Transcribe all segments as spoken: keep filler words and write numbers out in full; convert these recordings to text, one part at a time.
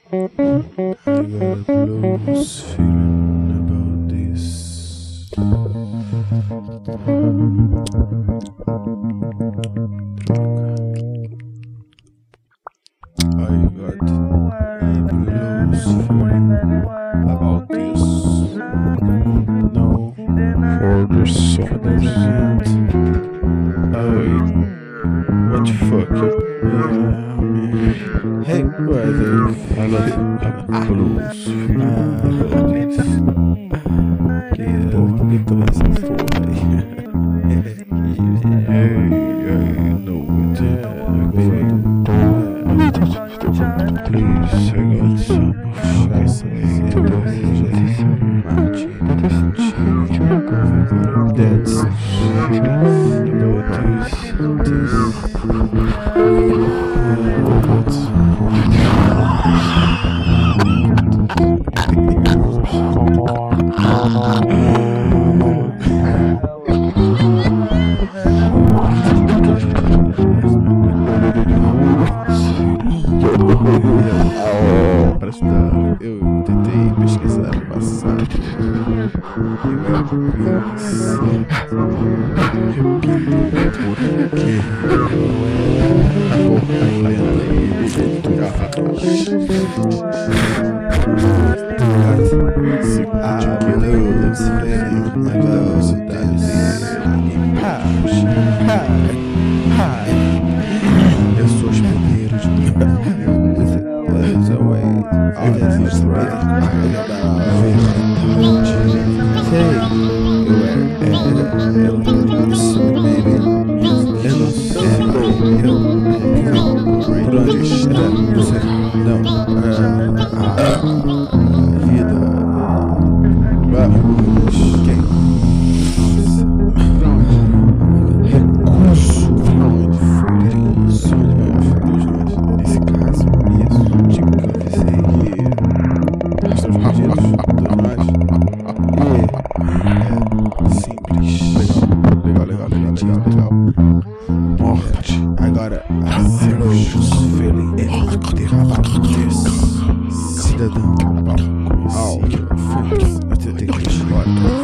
blues feeling about this. I got blues feeling about this. No, for the songs. Oh, what the fuck? Yeah, hey, brother, I got blues feeling about this. Yeah, então essa porra aí. Hey, I know it. Please, I got some that's Parece que eu tentei pesquisar no passado. Eu era criança. Repito, porque eu era acompanhando ele dentro da Ah, blues, feeling about this. Eu sou hospedeiro de mim. There's a way all that is right. Hey, you are so baby. Hello, hello, não, vida, vamos, quem? Recurso, muito feliz, nesse caso, isso, tipo que eu avisei que estamos pedidos dos mais, e é simples, legal, legal, legal, legal, legal, morte, agora, blues feeling about this, cidadão, conhecido, até tem que história,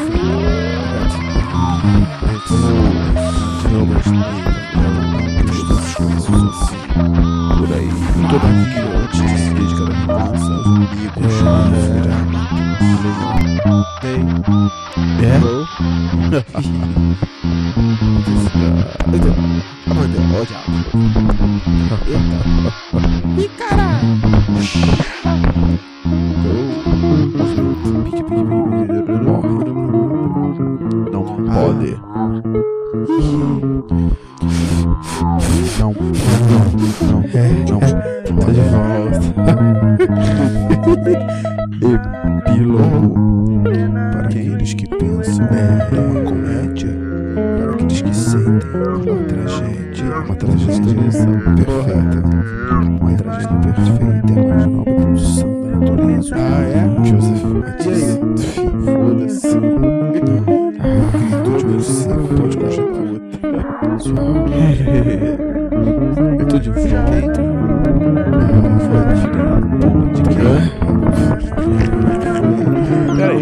por aí, toda a vida antes de se dedicar à mudança, os amigos, hey, hello, Amanda, olha, ih, caralho, não pode. Não, não, não, é, não, tá de volta. Epílogo. Para aqueles que pensam é uma comédia, para aqueles que sentem uma tragédia, uma tragédia perfeita, uma tragédia perfeita, é a mais nova produção da natureza. Ah, é? Joseph Matisse. Foda-se. Grito de você, pode continuar. Eu tô de volta. Foi filha da puta de quê? Peraí.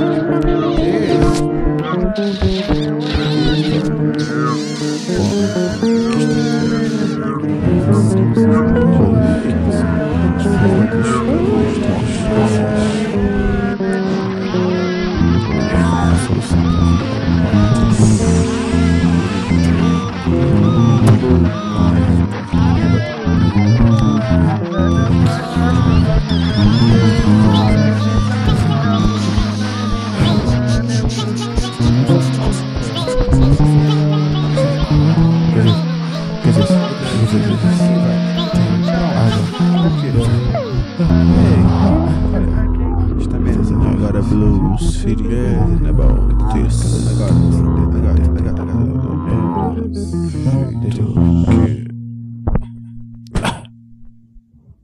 Agora blues feeling about this. Agora, agora, agora, agora, agora.